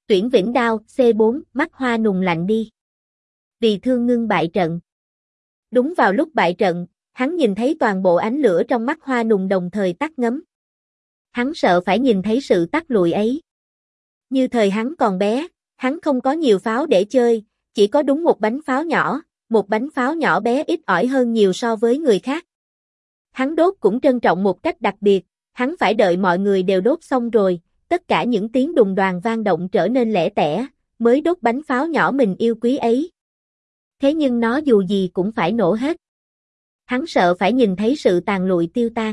Tuyển Vĩnh Đao, C4, mắt hoa nùng lạnh đi. Vì thương ngưng bại trận. Đúng vào lúc bại trận, hắn nhìn thấy toàn bộ ánh lửa trong mắt hoa nùng đồng thời tắt ngấm. Hắn sợ phải nhìn thấy sự tắt lụi ấy. Như thời hắn còn bé, hắn không có nhiều pháo để chơi, chỉ có đúng một bánh pháo nhỏ bé ít ỏi hơn nhiều so với người khác. Hắn đốt cũng trân trọng một cách đặc biệt, hắn phải đợi mọi người đều đốt xong rồi, tất cả những tiếng đùng đoàng vang động trở nên lẻ tẻ, mới đốt bánh pháo nhỏ mình yêu quý ấy. Thế nhưng nó dù gì cũng phải nổ hết. Hắn sợ phải nhìn thấy sự tàn lụi tiêu tan.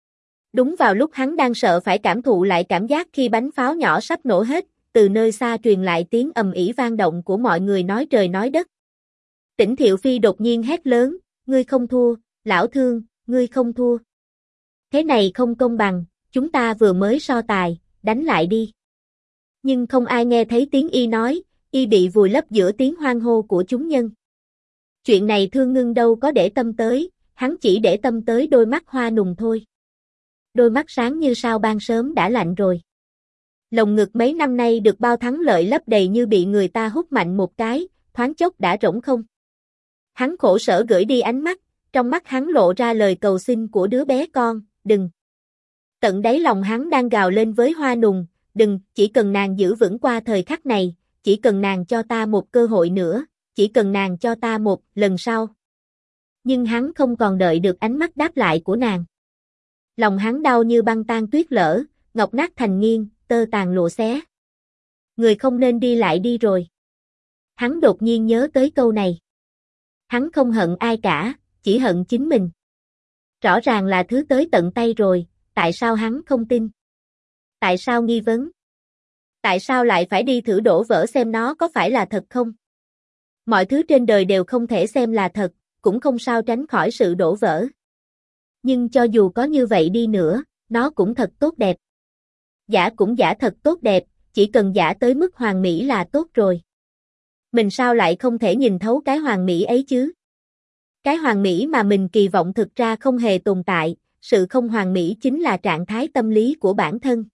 Đúng vào lúc hắn đang sợ phải cảm thụ lại cảm giác khi bánh pháo nhỏ sắp nổ hết, từ nơi xa truyền lại tiếng ầm ĩ vang động của mọi người nói trời nói đất. Tỉnh Thiệu Phi đột nhiên hét lớn, ngươi không thua, lão Thương, ngươi không thua. Thế này không công bằng, chúng ta vừa mới so tài, đánh lại đi. Nhưng không ai nghe thấy tiếng y nói, y bị vùi lấp giữa tiếng hoan hô của chúng nhân. Chuyện này Thương Ngưng đâu có để tâm tới, hắn chỉ để tâm tới đôi mắt hoa nùng thôi. Đôi mắt sáng như sao ban sớm đã lạnh rồi. Lồng ngực mấy năm nay được bao thắng lợi lấp đầy như bị người ta hút mạnh một cái, thoáng chốc đã rỗng không. Hắn khổ sở gửi đi ánh mắt, trong mắt hắn lộ ra lời cầu xin của đứa bé con, đừng. Tận đáy lòng hắn đang gào lên với hoa nùng, đừng, chỉ cần nàng giữ vững qua thời khắc này, chỉ cần nàng cho ta một cơ hội nữa, chỉ cần nàng cho ta một lần sau. Nhưng hắn không còn đợi được ánh mắt đáp lại của nàng. Lòng hắn đau như băng tan tuyết lở, ngọc nát thành nghiêng, tơ tàn lụa xé. Người không nên đi lại đi rồi. Hắn đột nhiên nhớ tới câu này. Hắn không hận ai cả, chỉ hận chính mình. Rõ ràng là thứ tới tận tay rồi, tại sao hắn không tin? Tại sao nghi vấn? Tại sao lại phải đi thử đổ vỡ xem nó có phải là thật không? Mọi thứ trên đời đều không thể xem là thật, cũng không sao tránh khỏi sự đổ vỡ. Nhưng cho dù có như vậy đi nữa, nó cũng thật tốt đẹp. Giả cũng giả thật tốt đẹp, chỉ cần giả tới mức hoàn mỹ là tốt rồi. Mình sao lại không thể nhìn thấu cái hoàn mỹ ấy chứ? Cái hoàn mỹ mà mình kỳ vọng thực ra không hề tồn tại, sự không hoàn mỹ chính là trạng thái tâm lý của bản thân.